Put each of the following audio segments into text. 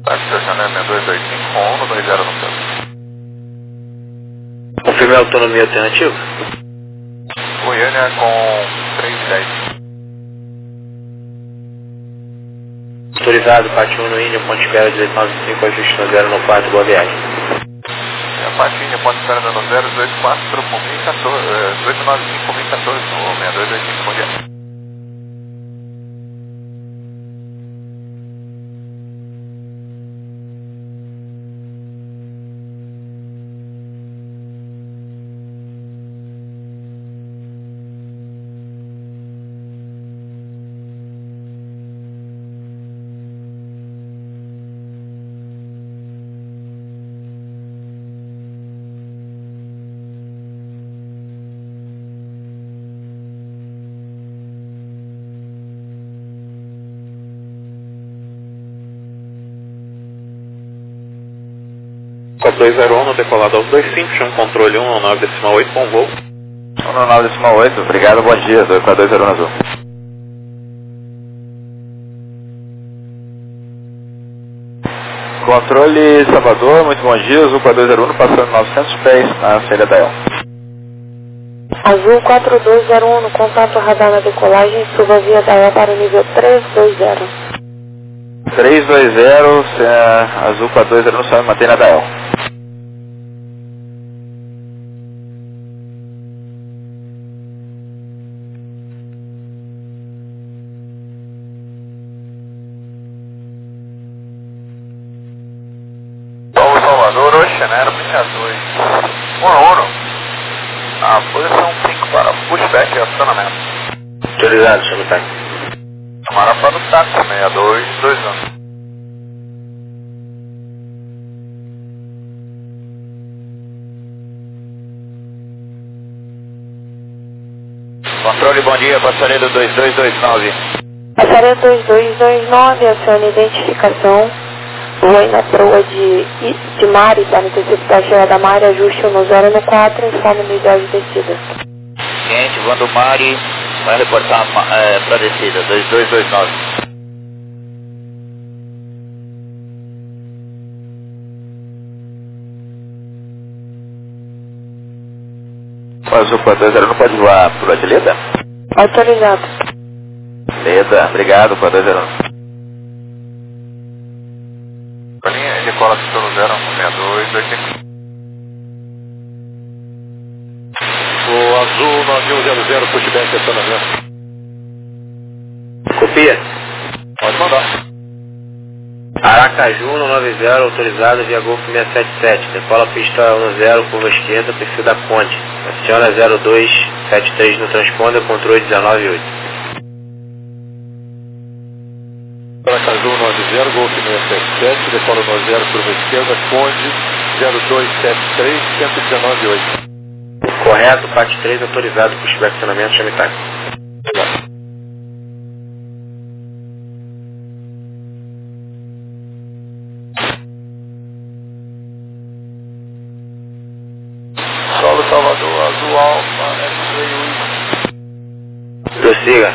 Táxi Chané 6225 com 120 no centro. Confirme a autonomia alternativa. Goiânia com 310. Autorizado, parte 1 no Índia, ponte espera 1895, ajuste no 0 no 4, boa viagem. Parte Índia, ponte espera no 024 por 1014, 895 por 1014, no 6225, bom dia. Código 201, decolado aos 25, chama controle 119,8 com voo. 119,8, obrigado, bom dia, 24201 azul. Controle Salvador, muito bom dia, Azul 4201, passando 900 pés na saída da El. Azul 4201, no contato radar na decolagem, suba via da El para o nível 320. 320, Azul 4201, só me mantém na da El. Salvador, Oceanero, linha 2. 1 a posição 5 para pushback e acionamento. Autorizado, chama o táxi. Marapá do táxi, 6221. Controle, bom dia, passaredo 2229. Passaredo 2229, acione identificação. Voe na proa de Mari para interceptar a cheia da Mari, ajuste no 0 no 4, informe unidade de descida. Cliente, voando Mari, vai reportar para descida, 2229. O Azul 4201 não pode voar por Adileda? Autorizado. Leda, obrigado, 4201. Linha decola pelo 06285. O Azul 9100, pushback e acionamento. Copia. Pode mandar. Aracaju 190, autorizado via Golf 677. Decola pista 10, curva esquerda, perfil da ponte. Aciona 0273 no transponder, controle 198. Aracaju 90, Golf 677, decola 90, curva esquerda, Conde 0273, 119,8. Correto, parte 3, autorizado, pushback acionamento, chame táxi. Solo Salvador, Azul Alfa, X-Ray. Prossiga.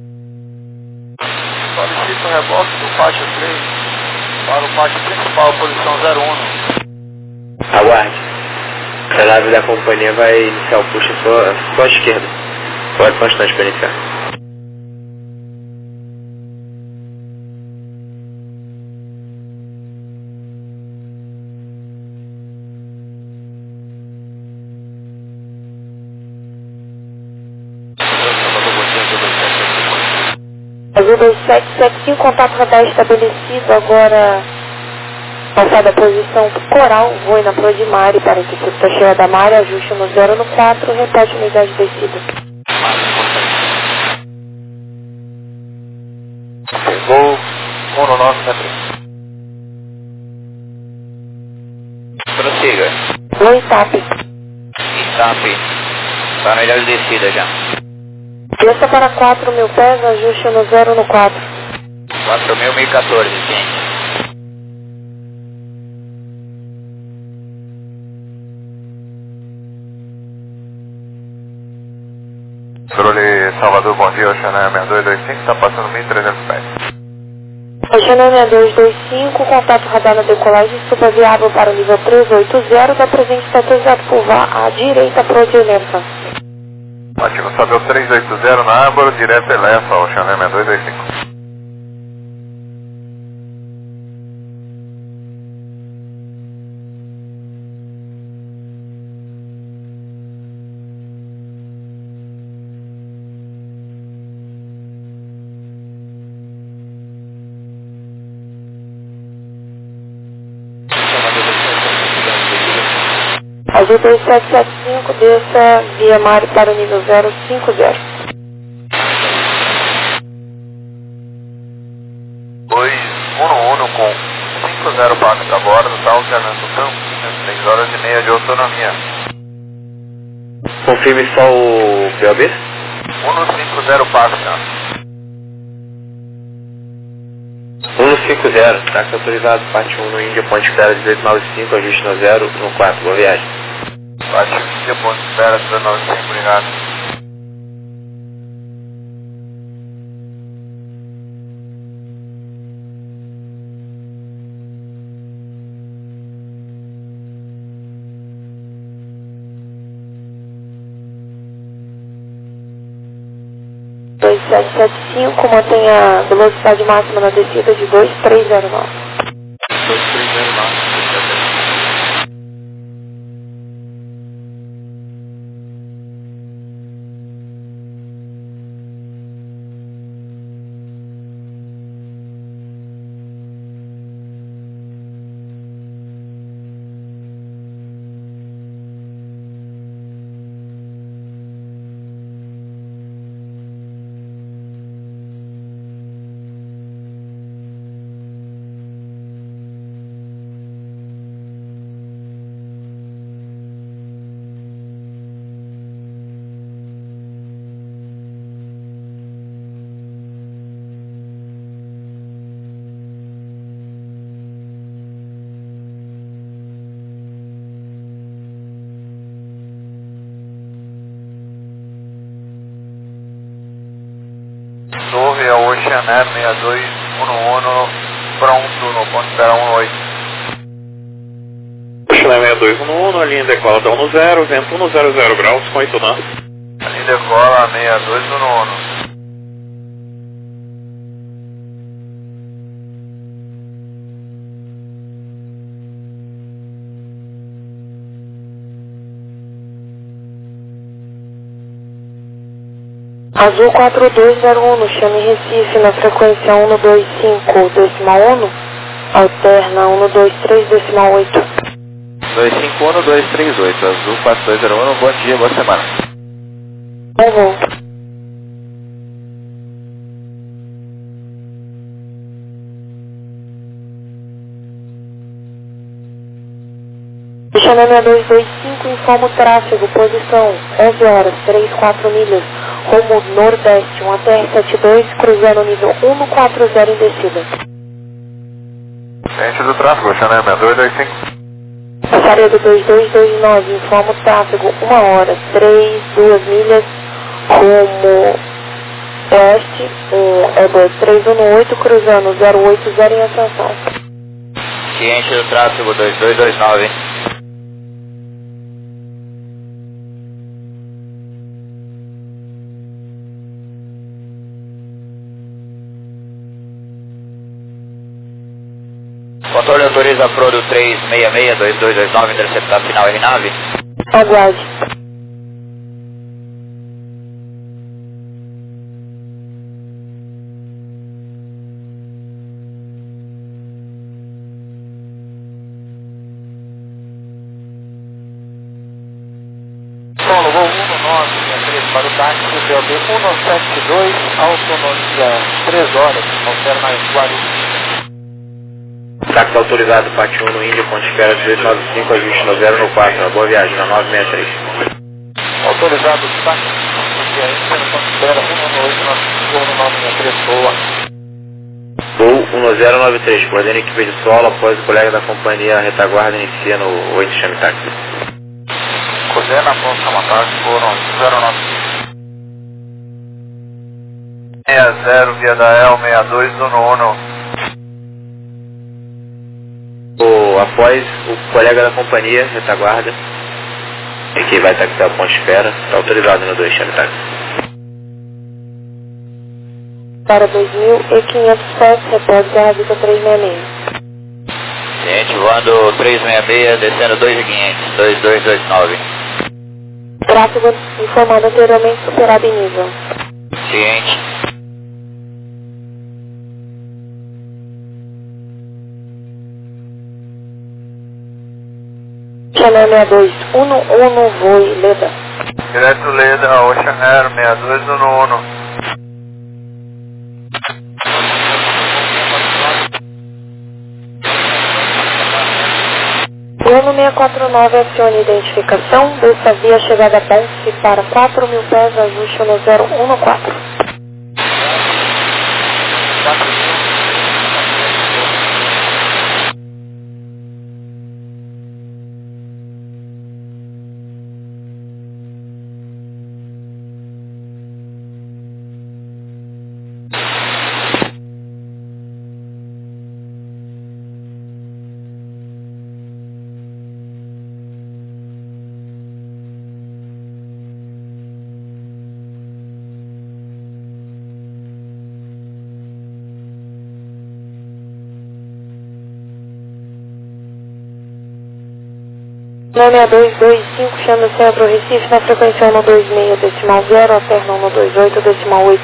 Solicito o reboque do pátio 3 para o pátio principal, posição 01. Aguarde. A nave da companhia vai iniciar o push só à esquerda. Pode bastante para iniciar. Azul 2775, contato radar estabelecido, agora passada a posição coral, voe na proa de Mari para interceptar a cheia da Mari, ajuste no 0 no 4, repete unidade de descida. Voo 19973. Prossiga. Voe TAP. Itap. Está na ilha de descida já. Desça para 4.000 pés, ajuste no 0 no 4. 4.014, gente. Controle Salvador, bom dia, Oceanero 6225, está passando 1.300 pés. Oceano 6225, contato radar na decolagem, suba viável para o nível 380, da presente está autorizado por vá à direita para o Jennifer. Ativo, Sabel 380 na Árvore, direto Elefa, Oceano 6225. Azul 2775, desça via Mari para o nível 050. 211 com 50 pacas a bordo, está alternando Campinas, 3 horas e meia de autonomia. Confirme só o POB. 150 pacas. 150, táxi autorizado, parte 1 no Índia, ponte espera 1895, ajuste no 0, no 4, boa viagem. Parte Índia, ponte espera 1895, obrigado. Dois 775, mantenha a velocidade máxima na descida de 2309. 2309. Torre é o Oceaner 6211, pronto no ponto espera 18. Oceaner 6211, a linha decola da 10, vento 100 graus com 8 nós. A linha decola 6211. Azul 4201, chame Recife na frequência 125,1, alterna 123,8. 251-238, Azul 4201, bom dia, boa semana. Bom voo. Oceano 6225, informa o tráfego, posição 11 horas, 3,4 milhas, rumo nordeste, um ATR-72, cruzando nível 140 em descida. Frente do tráfego, Oceaner 6225. Passaria do 2229, informa o tráfego, 1 hora, 2 milhas, rumo oeste, Airbus 318, cruzando 080 em ascensão. Ciente do tráfego 2229. Controle autoriza a Prodo 366-2229, interceptar final R9. Aguarde. Solo, voo 1963 para o táxi, POB 172, autonomia 3 horas, alterna Guarulhos. Táxi autorizado, parte 1 no Índia, ponte espera 1895, ajuste no 0 no 4, boa viagem, na 963. Autorizado o táxi, porque a internet espera 11893, boa. Voo 1093, coordena equipe de solo, após o colega da companhia retaguarda inicia no 8, chame táxi. Coordena, ponto, chama táxi, foram 09. 60 via da El 6211. após o colega da companhia, retaguarda, que vai taxiar a ponte espera, está autorizado no 2, chame táxi. Para 2.500 pés, repórter Serra Vista 366. Ciente, voando 366, descendo 2.500, 2229. Tráfego informado anteriormente superado em nível. Ciente. Chanel 6211, voe Leda. Direto Leda, Ocean Air 6211. Plano 649, acione identificação, desta via chegada a Ponce para 4.000 pés, ajuste no 014. Plano 6225, chama Centro Recife na frequência 126, decimal 0, alterna 128, decimal 8.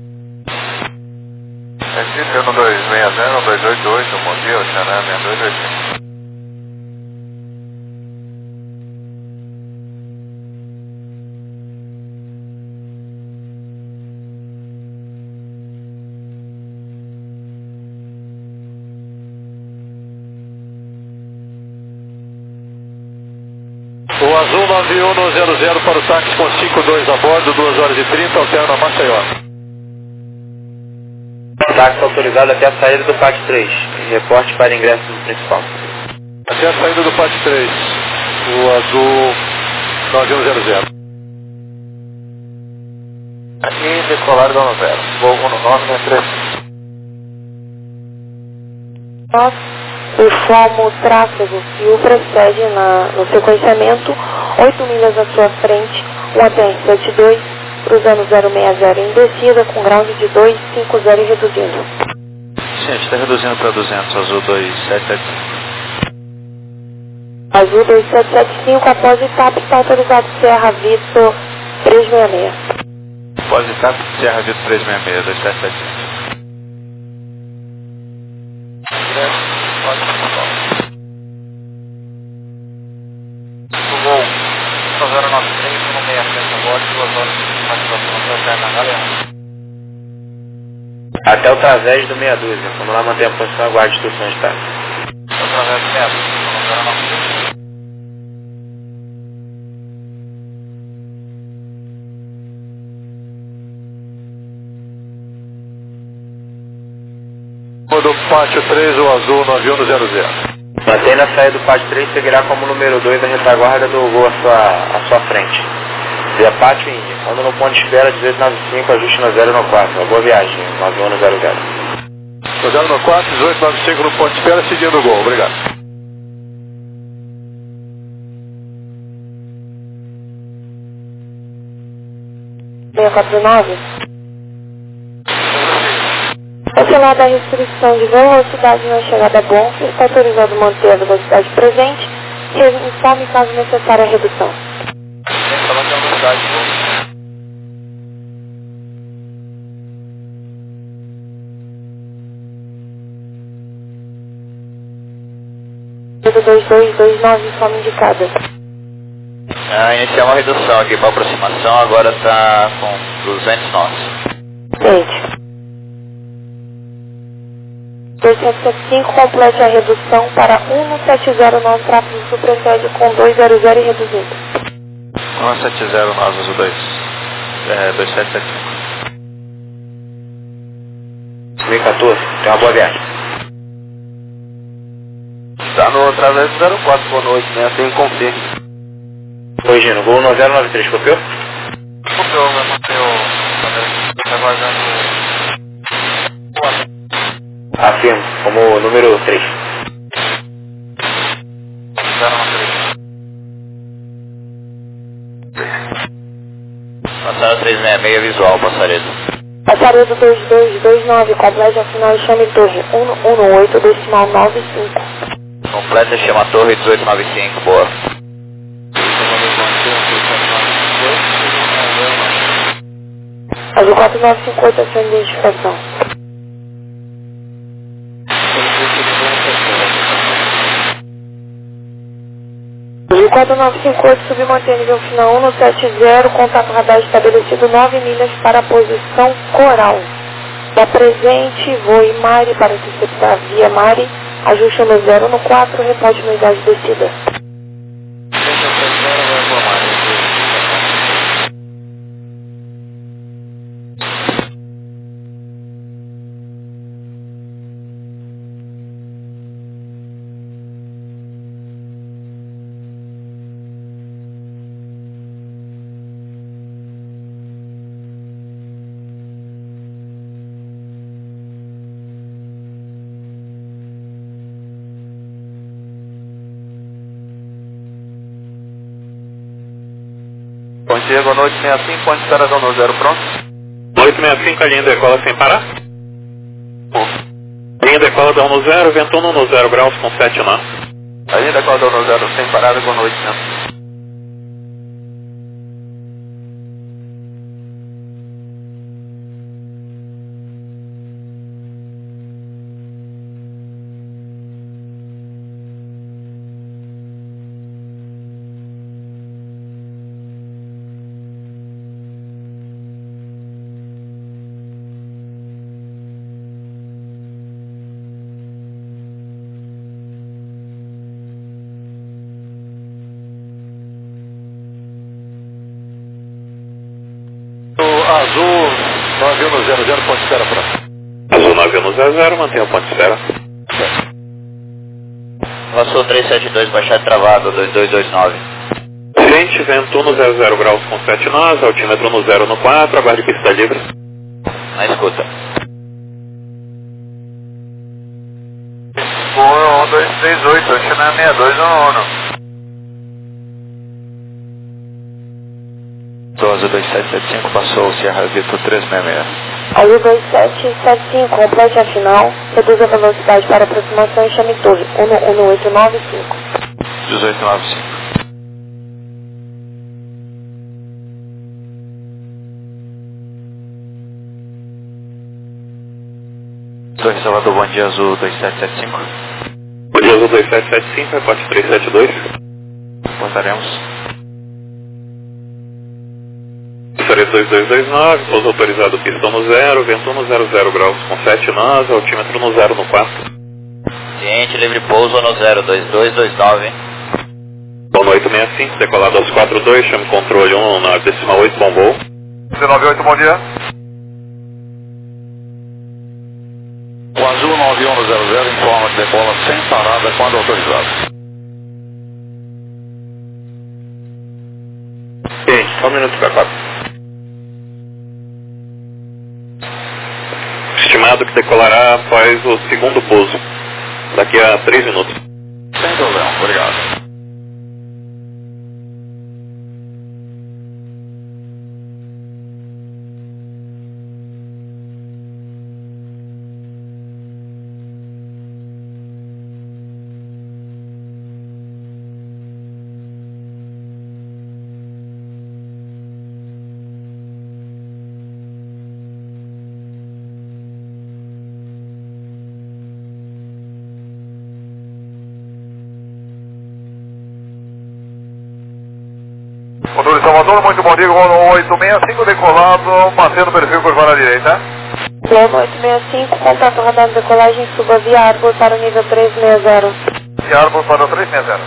Recife 1260, 288, bom dia, Ocean Air 6285. O Azul 9100 para o táxi com 52 a bordo, 2 horas e 30, alterna Maceió. Táxi autorizado até a saída do PAT 3. Reporte para ingresso no principal. Até a saída do PAT 3. O Azul 9100. Aqui, decolar da 90. Voo 1963. Nós informa o tráfego que o precede no sequenciamento, 8 milhas à sua frente, um ATR-72, cruzando 060 em descida, com ground de 250 e reduzindo. Gente, está reduzindo para 200, Azul 2775. Azul 2775, após etapa, está autorizado Serra Vista 366. Após etapa, Serra Vista 366, 2775. Até o trasés do 62, vamos lá manter a posição, aguarde instruções de táxi. Através do 62, Do pátio 3, o Azul 9100. Mantendo a saída do PAT 3, seguirá como número 2 a retaguarda do voo à sua frente. Via Pátio Índia, quando no ponto de espera 1895, ajuste no 014. Boa viagem, 9100. No 014, 1895 no ponto de espera, seguindo o gol. Obrigado. Cancelada a restrição de velocidade na chegada a Bonfim, está autorizado manter a velocidade presente e informe caso necessária a redução. Peso 2229, informe indicada. Iniciar uma redução aqui para aproximação, agora está com 200 nós. Gente. 2775, complete a redução para 1709, tráfego do precede com 200 e reduzindo. 170 nós, Azul 2. 2775. 2014, tem uma boa viagem. Está no através do 04, boa noite, né? Tem confirme. Oi, Gino, voo 9093, copiou? Copiou, vai manter o... Tá aguardando... Afirmo, como número 3. 366 visual, Passaredo. Passaredo 2229, complete a final e chame torre 118, decimal 95. Completa e chama a torre 1895, boa. Azul 4958, a sua identificação. Azul 4958, submantém nível final 170, contato radar estabelecido 9 milhas para a posição Coral. Da presente, voe Mari para interceptar via Mari, ajuste no 0 no 4, reporte unidade descida. Ponte Diego, noite 65, ponte Estaradão no 0, pronto? Noite 65, a linha decola sem parar. Linha decola dão no 0, vento 1 no 0 graus com 7 nós. A linha decola no 0, sem parada com noite, né? Azul 9100, ponte espera pronto. Azul 9100, mantenha o ponto de espera. Passou 372, baixado travado, 2229. Frente, vento 1 no 00 graus com 7 nós, altímetro no 0 no 4, aguarde pista livre. Na escuta. 1238, eu chamo 62 no 122775, passou Sierra Vitor 366. Azul 2775, complete a final, reduz a velocidade para aproximação e chame torre 11895. 1895. Torre Salvador, bom dia, Azul 2775. Bom dia, Azul 2775, reporte 372. Portaremos. Passaredo 2229, pouso autorizado pistão no 0, vento 1 no 00 graus com 7 nós, altímetro no 0 no 4. Ciente, livre pouso no 02229. Bom noite 65, decolado aos 42, chame controle 1 na decimal 8, bom voo. 198, bom dia. O Azul 9100 informa que decola sem parada quando autorizado. Gente, só um minuto para 4. Estimado que decolará após o segundo pouso, daqui a 3 minutos. Sem problema, obrigado. Controle Salvador, muito bom dia, 865, decolado, mantendo o perfil curva na direita. Globo 865, contato radar de decolagem, suba via Arbor para o nível 360. E Arbor para o 360.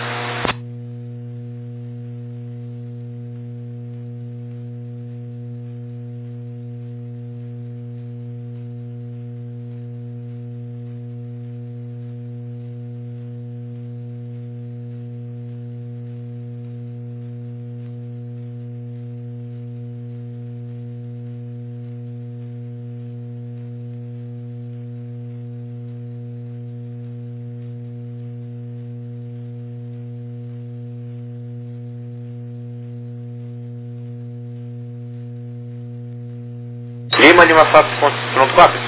Lima Fox, pronto, cópia.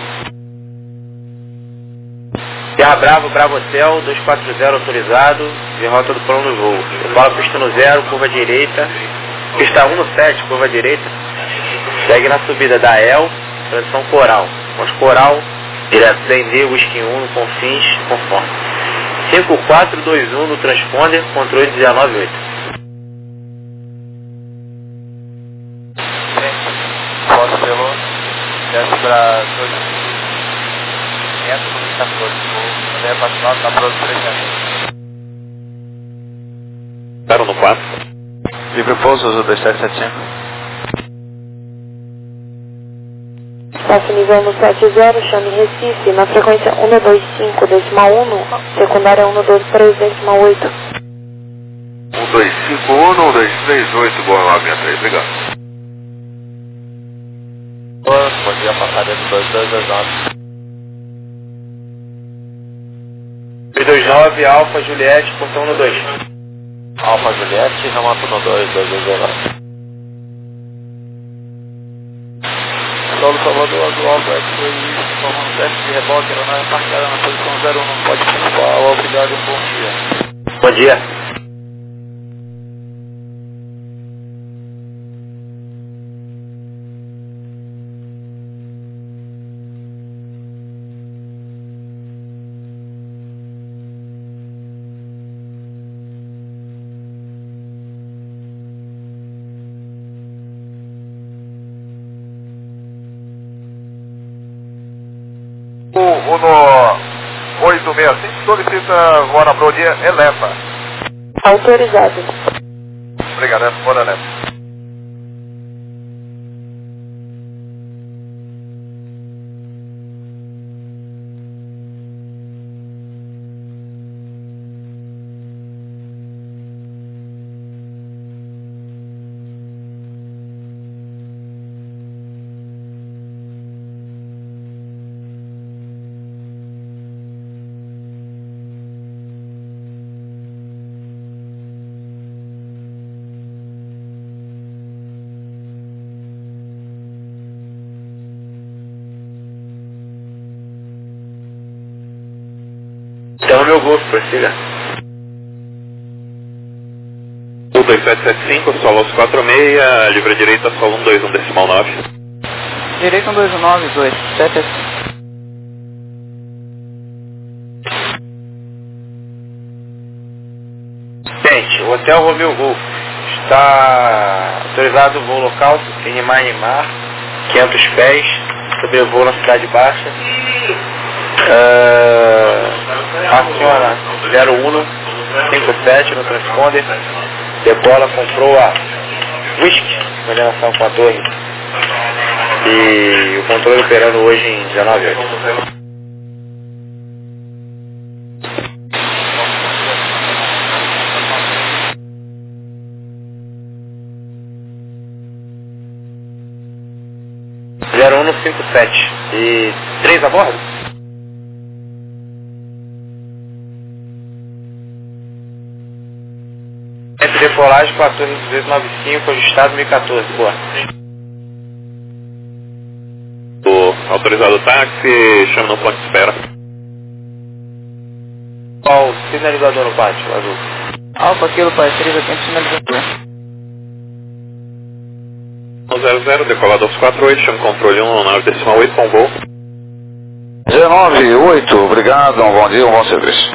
Terra Bravo, Bravo Hotel, 240 autorizado, de rota do plano do voo. Bola pista no 0, curva direita, pista 17, curva direita, segue na subida da El, transição Coral. Ponte Coral, direto DND, Whisky 1, no Confins, conforme. 5421 no transponder, controle 198. Foto pelo, desce para 2.500 no 14, vou fazer a patrulha na prova 300. 0 no 4. Livre pouso, Azul 2775. Espaço nível no 70, chame Recife, na frequência 125.1, secundária 123.8. 1251, 1238, boa lá, 63, obrigado. Bom dia, passada do 2229. 329, Alfa Juliette, portão no 2. Alfa Juliette, remoto no 2229. Solo Salvador, Azul Alfa X2, formando teste de reboque, aeronave marcada na posição 01, não pode participar, obrigado, bom dia. Bom dia. O no 865 solicita agora para o dia Eleva. Autorizado. Obrigado, bora Eleva. Então meu Golf, prossiga. 2775, solo aos 46, livre direita, solo 121 decimal 9. Direito 129, 2, 7. Gente, o Hotel Romeo Golf está autorizado o voo local, Inimar, 500 pés, sobrevoo na Cidade Baixa. Aciona 0157 no transponder. Decola, comprou a Whisky, coordenação com a torre. E o controle operando hoje em 19/8. E 3 a bordo? Entre decolagem com a torre 295, ajustado 1014, boa. O autorizado táxi, chama no ponto de espera. Qual sinalizador no pátio, Azul? Alfa, Kilo, Pai, 3, aqui em sinalizador. 00, decolado aos 48, chama controle 119 decimal 8 com voo. 198, obrigado, um bom dia, um bom serviço.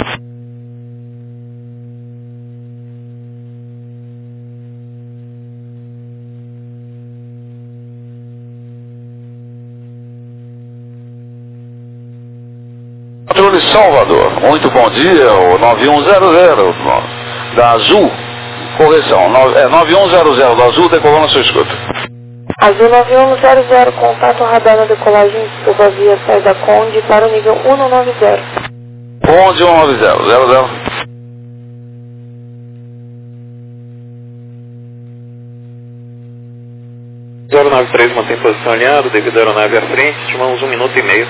Controle Salvador, muito bom dia, o 9100 da Azul, correção, 9100 da Azul, decolou na sua escuta. Azul 9100, contato radar na decolagem sobre via saída Conde para o nível 190. Conde 190, 00. Zero 93 mantém posição alinhada, devido à aeronave à frente, estimamos 1 minuto e meio.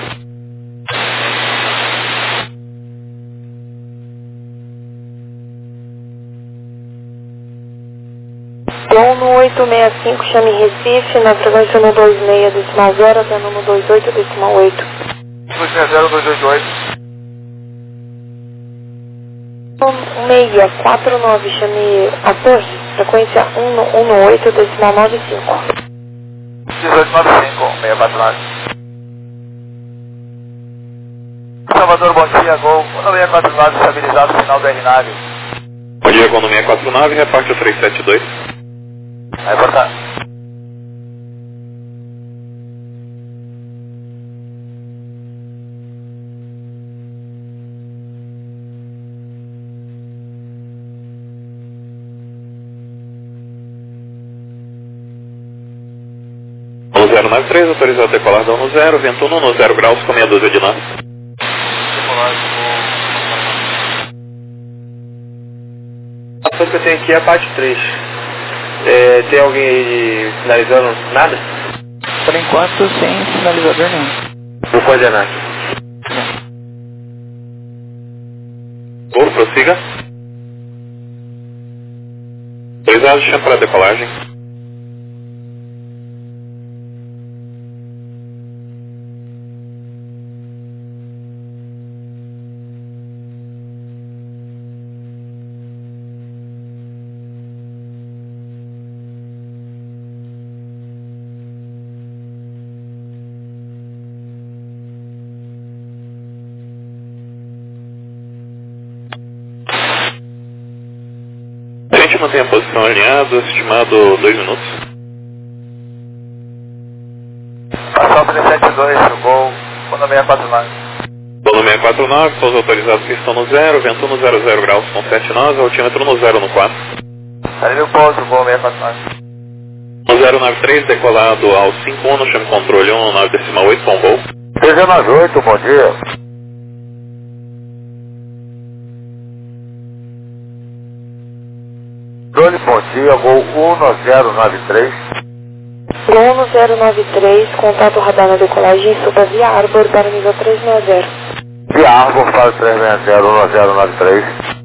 Tom no 1865, chame Recife, na frequência 126,0 até no 28,8. 260-288. 1649, chame a Torre, frequência 118,95. 1895, 649. Salvador, bom dia, Gol 649, estabilizado, final do R-Nave. Bom dia, Gol 649, reparte o 372. Vai reportar. No 093, autorizado a decolar da 10, vento 1 no 0 graus com meia dúzia de nós. A coisa que eu tenho aqui é a parte 3. Tem alguém aí sinalizando nada? Por enquanto, sem sinalizador nenhum. Vou coordenar. Gol, prossiga. Autorizado, chama para decolagem. A gente mantém a posição alinhada, estimado 2 minutos. Passar o 372, o Gol 649. Gol 649, pouso autorizado, pistão no 0, vento no 00 graus com 7 nós, altímetro no 0 no 4. Ali o pouso, Gol 649. No 093, decolado ao 51, chame controle 19,8 com Gol. 398, bom dia. Controle, bom dia, Gol 1093. Gol 1093, contato radar na decolagem, suba via Arbor para nível 360. Via Arbor, fase 360, 1093.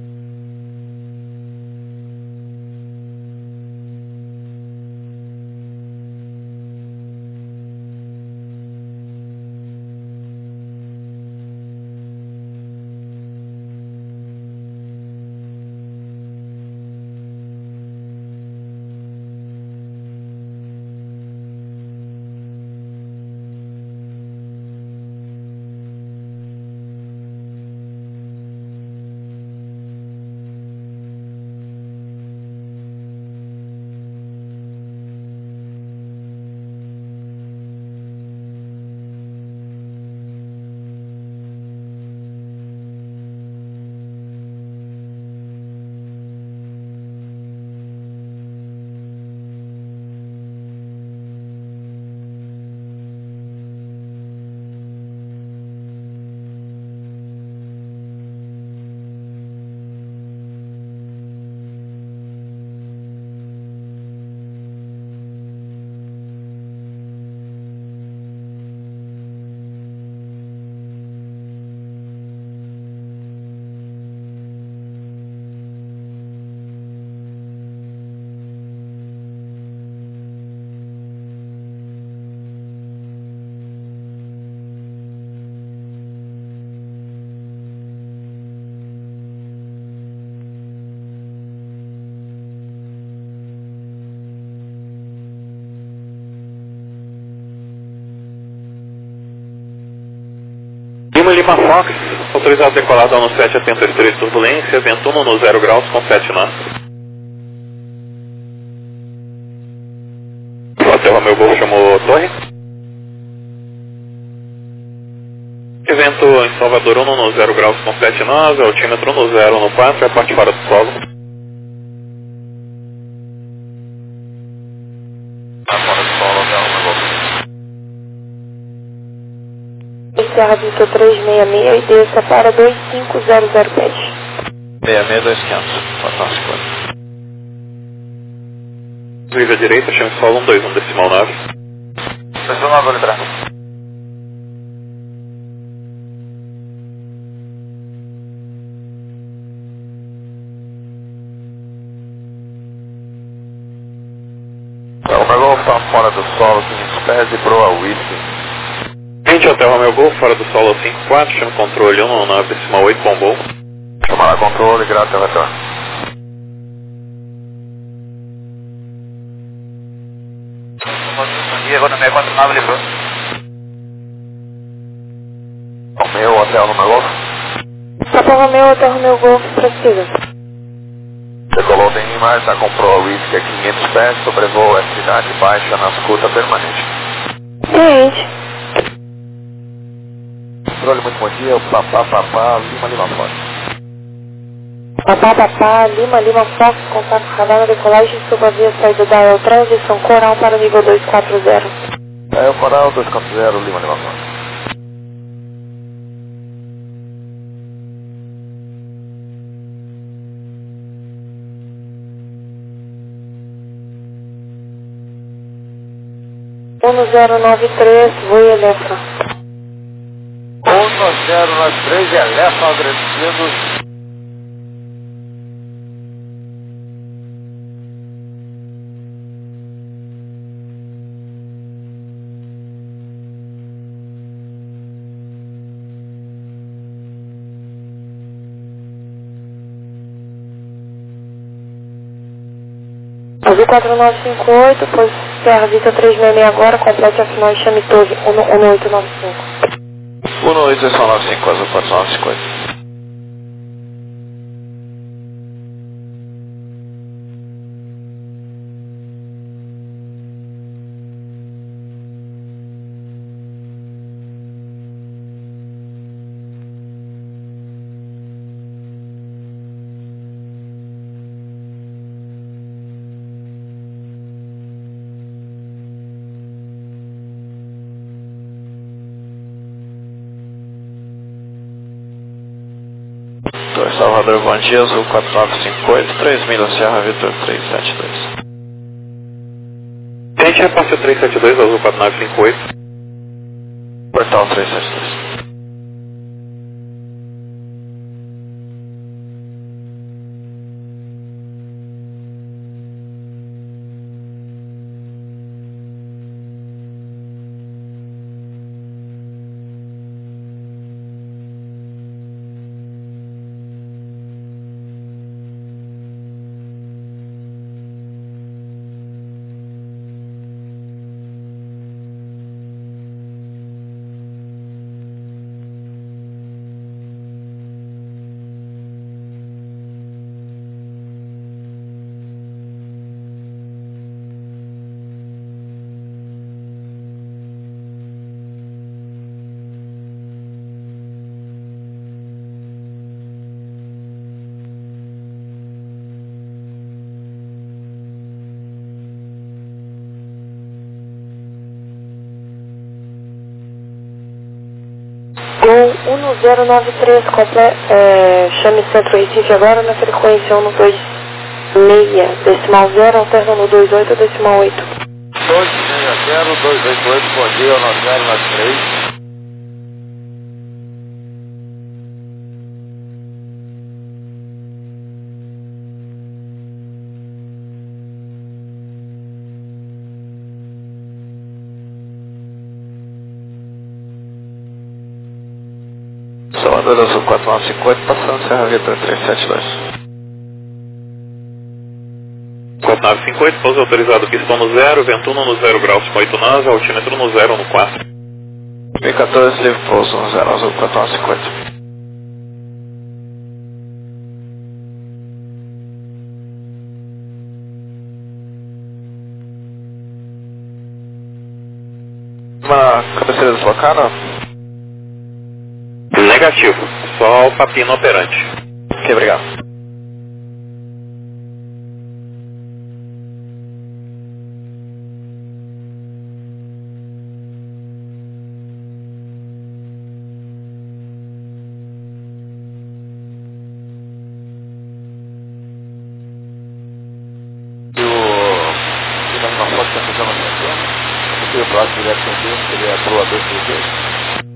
Lima Fox, autorizado decolado no 783 turbulência, vento 1 no 0 graus com 7 nós. Hotel Romeo Golf chamou Torre. Vento em Salvador 1 no 0 graus com 7 nós, altímetro no 0 no 4, é a parte fora do solo. Fora do solo, Hotel Romeo Golf. Serra Vitor 366 e desça para 2500 pés. 66200, fantástico. Desliga à direita, chame solo 121 decimal 9. 219, vou liberar. está fora do solo, 500 pés e proa whisky. 20 Hotel Romeo Golf, fora do solo 54, chama controle 1 na decimal 8, bombou. Tomara controle, grata ao retorno. Bom dia, agora 649, livrou. Romeo, Hotel Romeo Golf. Papa Romeo, Hotel Romeo Golf, prossiga. Decolou bem mais, está com proa whisky a 500 pés, sobrevoa a cidade baixa na escuta permanente. Ciente. Controle, muito bom dia, o Papá, Lima Fox. Papá, Lima Fox, contato radar na decolagem sobre a via saída da El, transição Coral para o nível 240. É o Coral 240, Lima Fox. Uno 093, voo Elefa. 1093, Elefa, agradecidos. Azul 4958, pois Serra Vita 366 agora, complete a final e chame Torre 1895. 18295, Azul 4950. Salvador, bom dia, Azul 4958, 3 milhas, Serra Vitor 372. Tente repasse o 372, Azul 4958. Portal 372. Gol 1093, chame Centro Recife agora na frequência 126, decimal 0, alterna no 28, decimal 8. 260, 288, bom dia, 9093. Salvador Azul 4950, passando Serra Vitor 372. 4958, pouso autorizado, pistão no 0, vento 1 no 0 graus, 8 nós, altímetro no 0 no 4. 2014, livre pouso no 0, Azul 4950. Uma cabeceira deslocada? Negativo, só o papino operante. Ok, obrigado. O próximo direto seria a proa 232.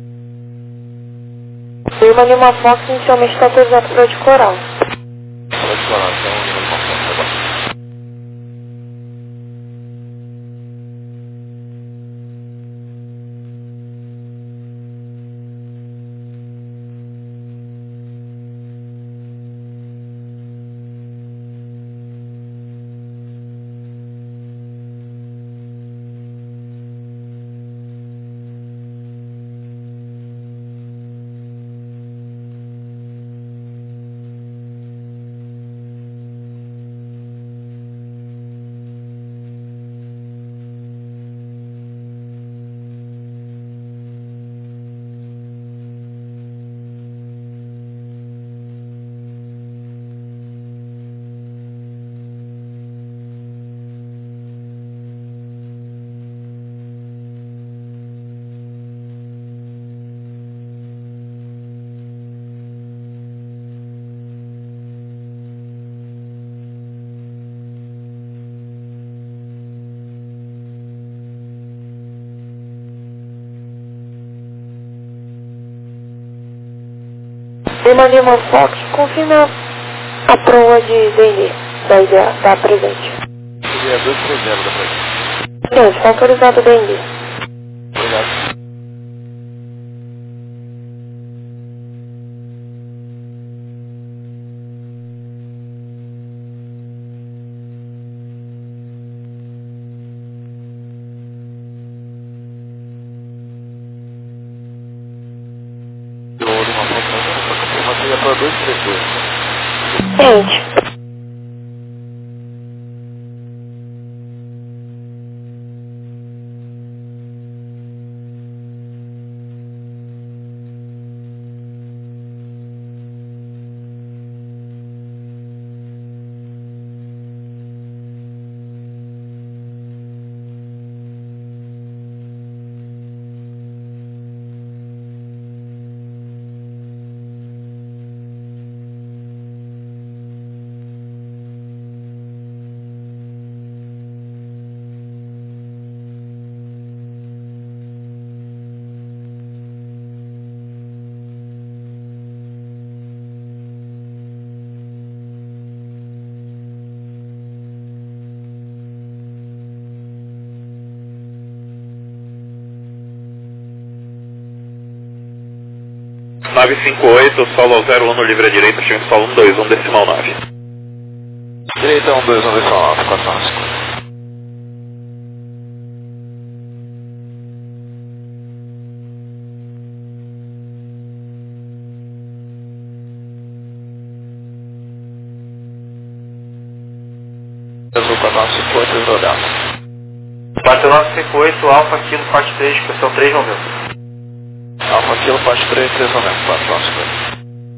Lima Fox inicialmente está autorizado para de Coral. Proa de Coral, então Lima Fox agora. Lima Fox, confirma a proa de DN da presente. Seria 230 da presente. Gente, está autorizado o DN. Obrigado. Seria para 232. Gente. Nave 58, solo ao 01, livre à direita, chega solo 121, decimal 9. Direita 121, decimal 9, 450. Azul 4958, rodado. 4958, Alfa Kilo Forte 3, posição 3 momentos. Alfa Kilo Forte 3, 3 momentos, 4958.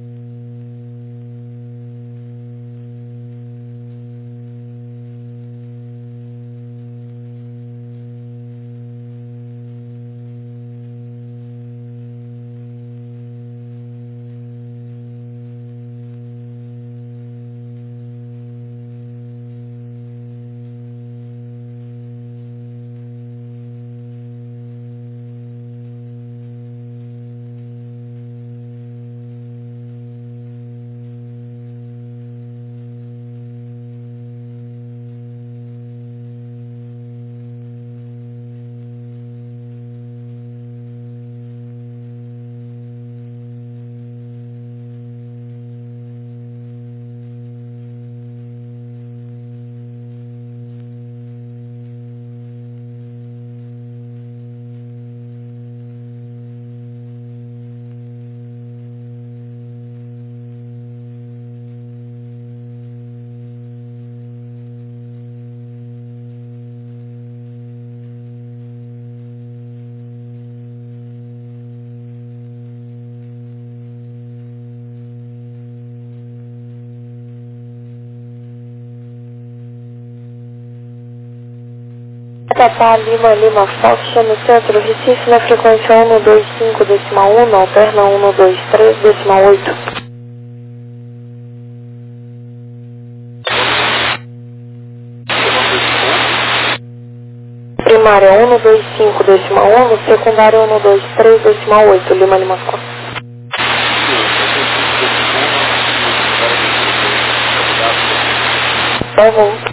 Tatá Lima Fox, no centro, Recife, na frequência 125, decimal 1, alterna 123, decimal 8. Primária 125, decimal 1, secundária 123, decimal 8, Lima Fox. Tá bom.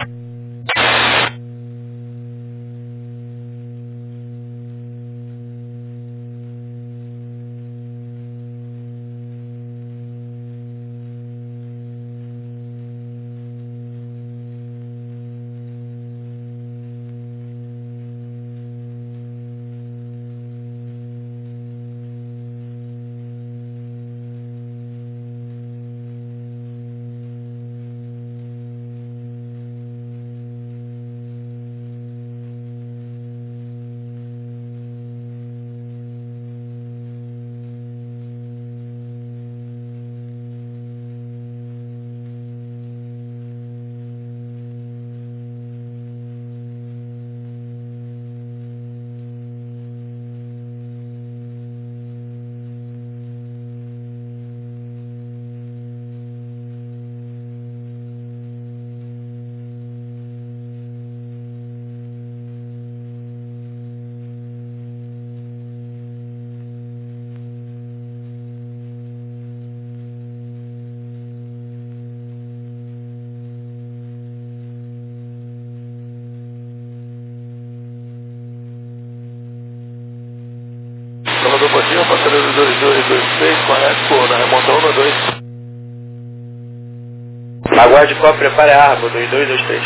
dia, passageiro 2223, conecto na remontão no 2. Aguarde copo, prepare a água, 2223.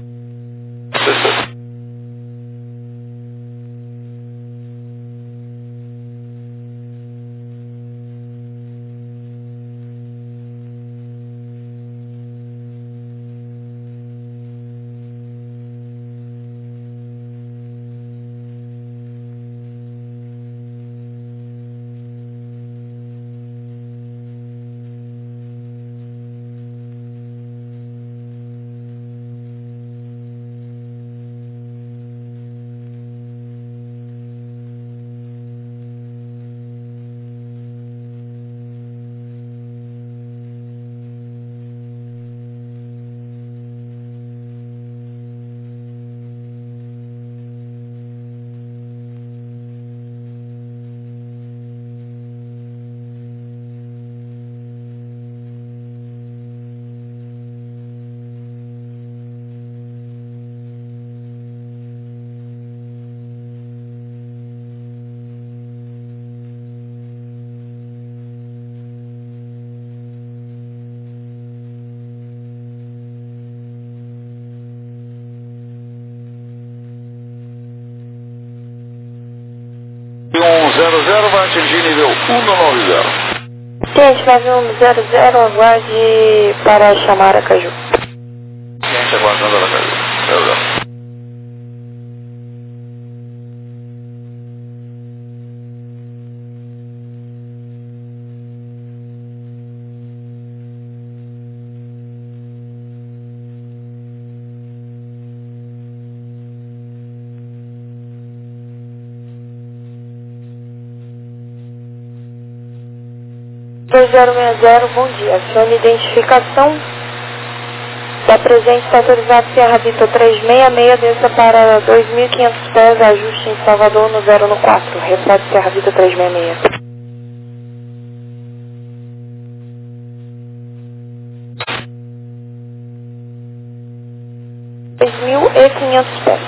Vai atingir nível 190. Gente, 9100, aguarde para chamar a Caju. Gente, aguardando a Caju. Bom dia. Acione identificação. Da presente está autorizado Serra Vitor 366, desça para 2.500 pés, ajuste em Salvador no 014. Repete Serra Vitor 366. $2.500 pés.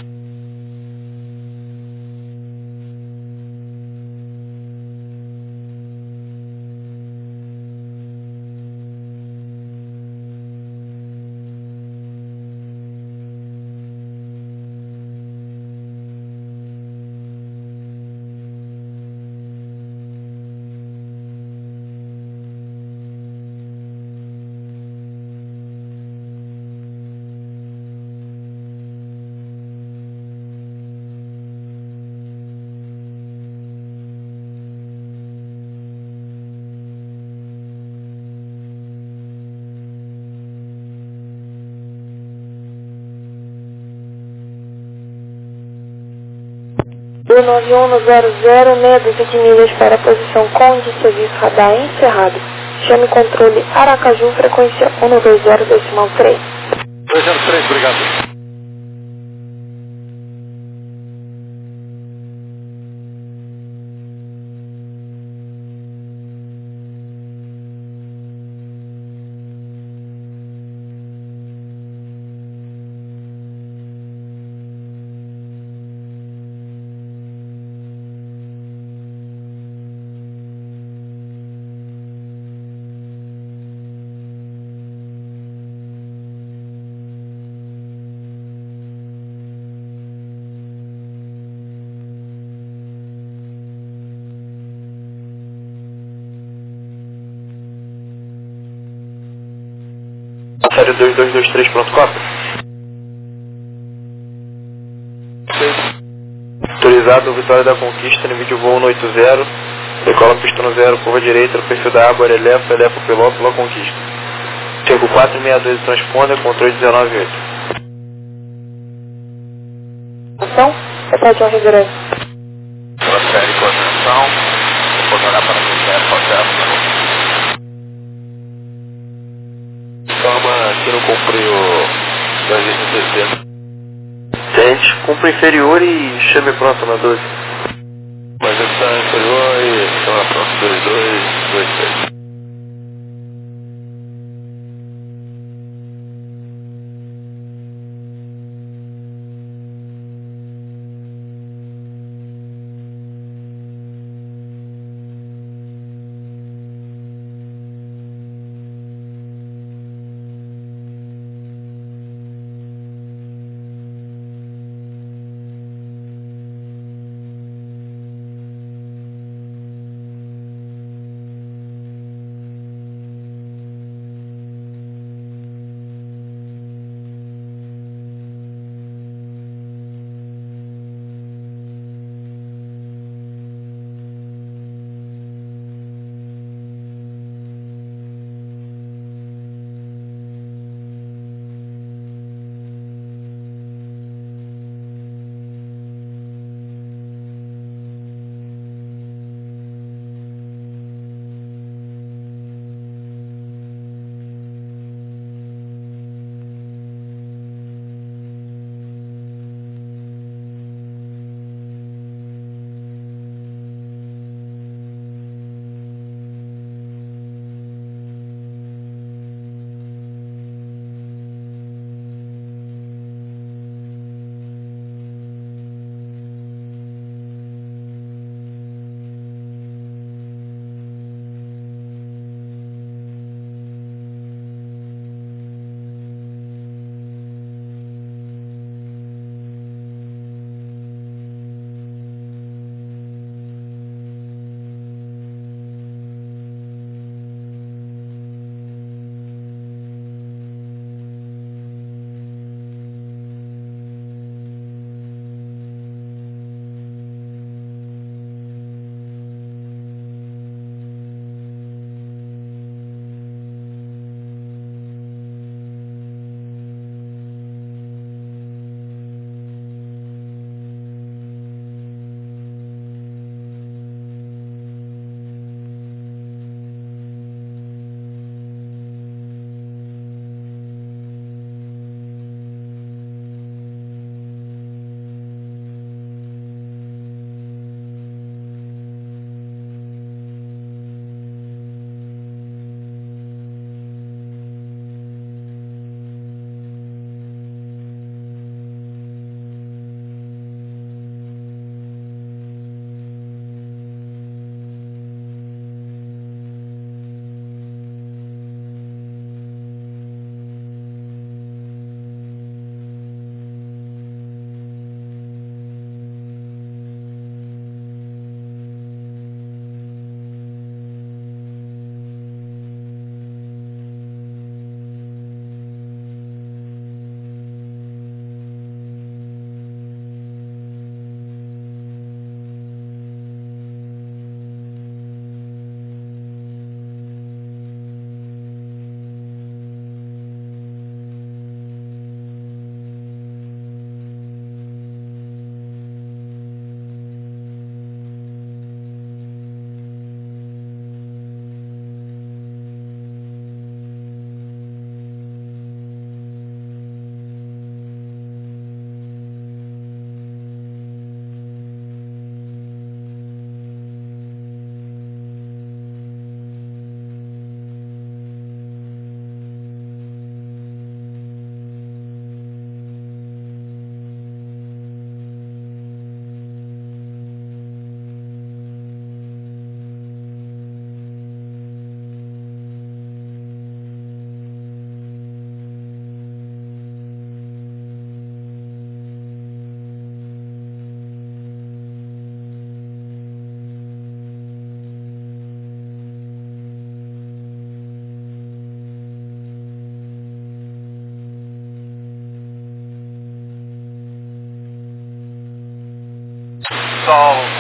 Do 9100, meia dúzia de milhas para a posição Conde, serviço radar encerrado. Chame controle Aracaju, frequência 120, decimal 3. 303, obrigado. Série 2223, pronto, copa. Autorizado, Vitória da Conquista, no vídeo voo no 80, decola pista no 0, curva direita, no perfil da água, eleva o piloto, pela Conquista. 5462, transponder, controle 198. Ação, repete ao Ribeirão. Prossegue com atenção, depois olhar para o que é processo. Toma, que não cumpriu o 260. Tente, cumpra inferior e chame pronto na 12. Mas ele está inferior e chama pronto 2223.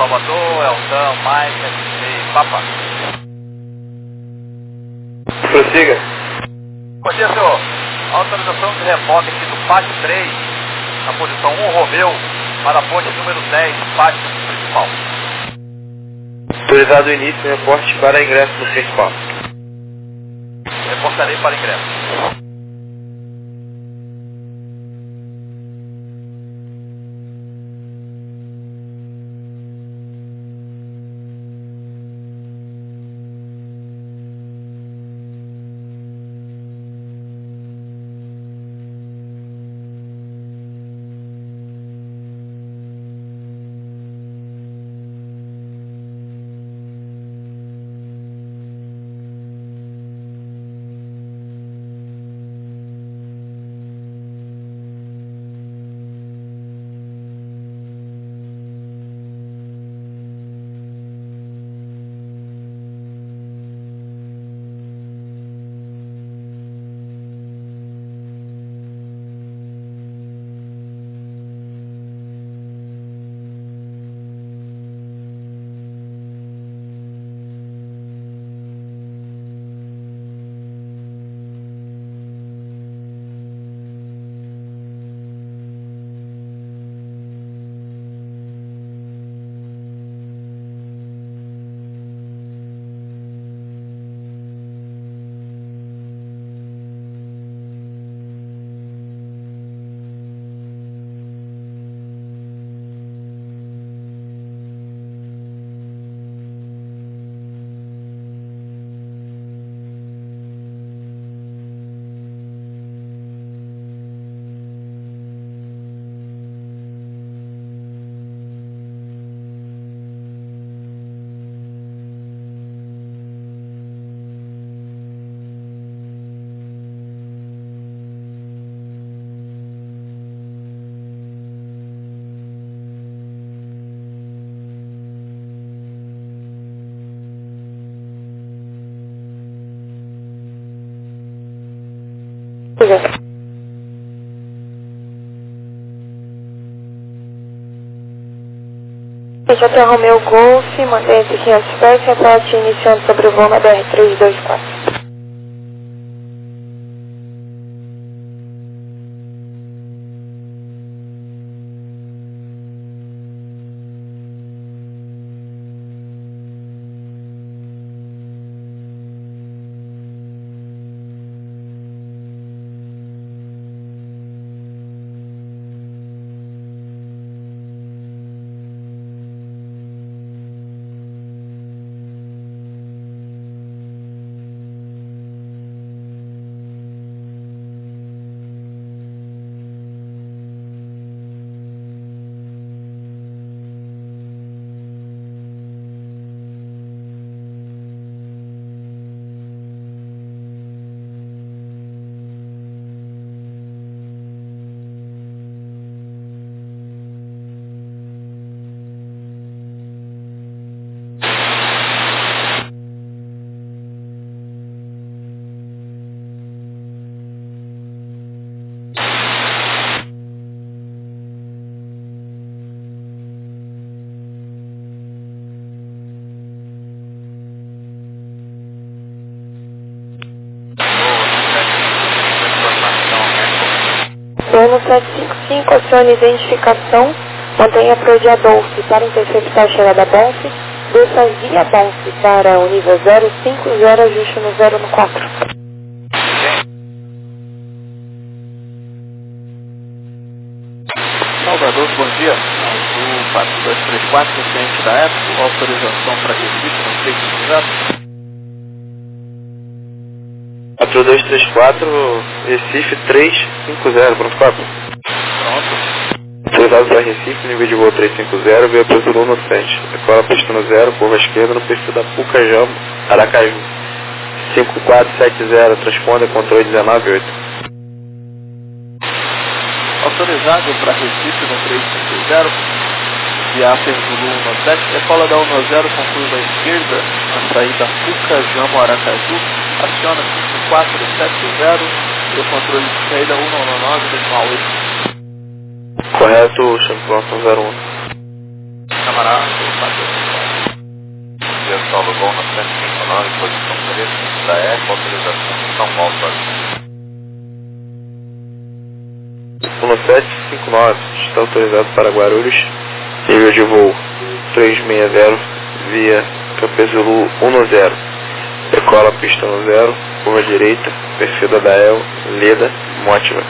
Salvador, Elton, Mike, SC, Papa. Prossiga. Bom dia, senhor. Autorização de reboque aqui do pátio 3, na posição 1 Romeu, para a ponte número 10, pátio principal. Autorizado o início, reporte para ingresso no principal. Reportarei para ingresso. JT Romeu Golf, mantenha-se 500 pés, reporte iniciando sobre o voo na BR-324. Dono 755, acione identificação, mantenha a Pro de Adolfo para interceptar a chegada Bonfe, desça via Bonfe para o nível 050, ajuste no 0 no 4. Salvador, bom dia. O 4234, cliente da época, autorização para Recife no 350. 4234, Recife 350, pronto, papo. Pronto. Autorizado para Recife, nível de voo 350, via Porto Lula no Sente. Decola pista no 0, curva esquerda no perfil da Pucajama, Aracaju. 5470, transponda controle 198. Autorizado para Recife no 350. Via Zulu 17, decola da 10, conclui da esquerda, na saída Pucajama, Aracaju, aciona 5470 e o controle de saída 199, decimal 8. Correto, Championson 01. Camarada, pessoal do Gol na 759, posição 3 da ECO, autorização de São Paulo. 1759, está autorizado para Guarulhos, nível de voo 360 via Campesulu 10, decola pista no 0, curva direita, descida da El, Leda, Mótima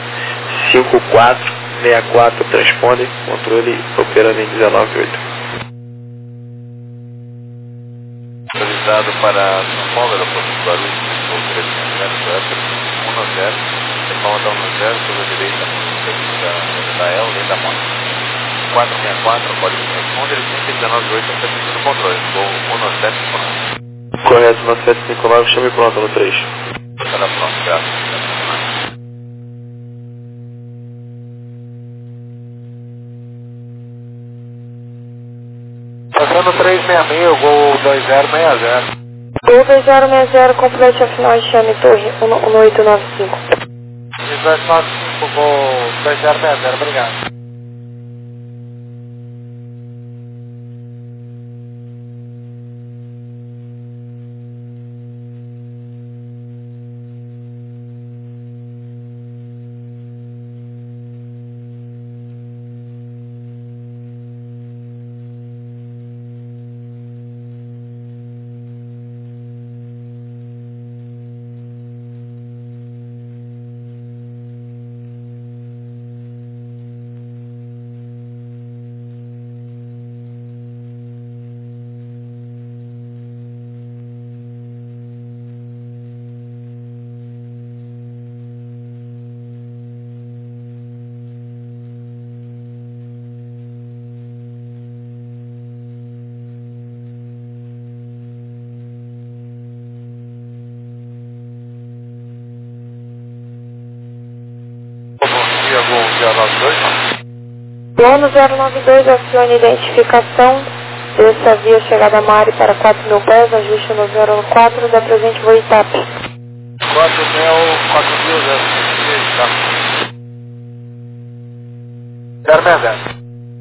5464, transponde, controle operando em 198. Autorizado para São Paulo, aeroporto de Guarulhos, voo 360, 10, decola da 10, curva direita, descida da El, Leda, Mótima 464, código de responder, 198, no controle, voo 1759. Correto, no 759, chame pronto no 3. Está pronto, graças. Passando 366, Gol 2060. Gol 2060, complete a final de chame torre 1895. 1895, Gol 2060, obrigado. Plano 092, acione identificação, desça via chegada a Mari para 4.000 pés, ajuste no 014, da presente voo TAP. 4.000, tá? 060.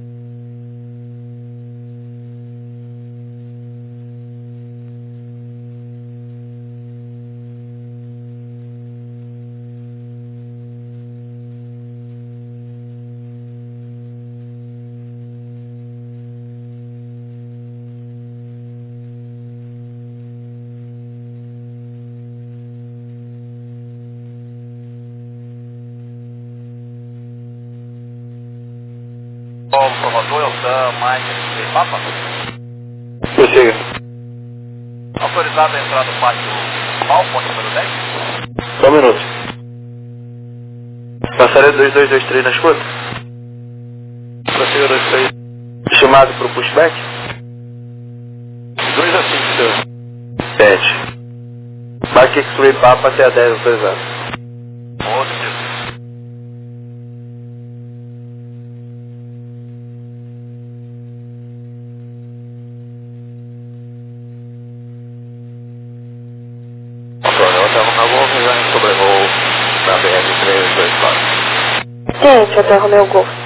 Paulo Salvador, Eldan, Mike, Papa. Prossiga. Autorizado a entrar no pátio Mal, ponto número 10? Só um minuto. Passaria 2223 na escuta? Prossiga 23. Chamado para o pushback? 2 a 5, senhor. 7. Marque excluir Papa até a 10 autorizado. Outro tipo. Gente, até Romeu Golf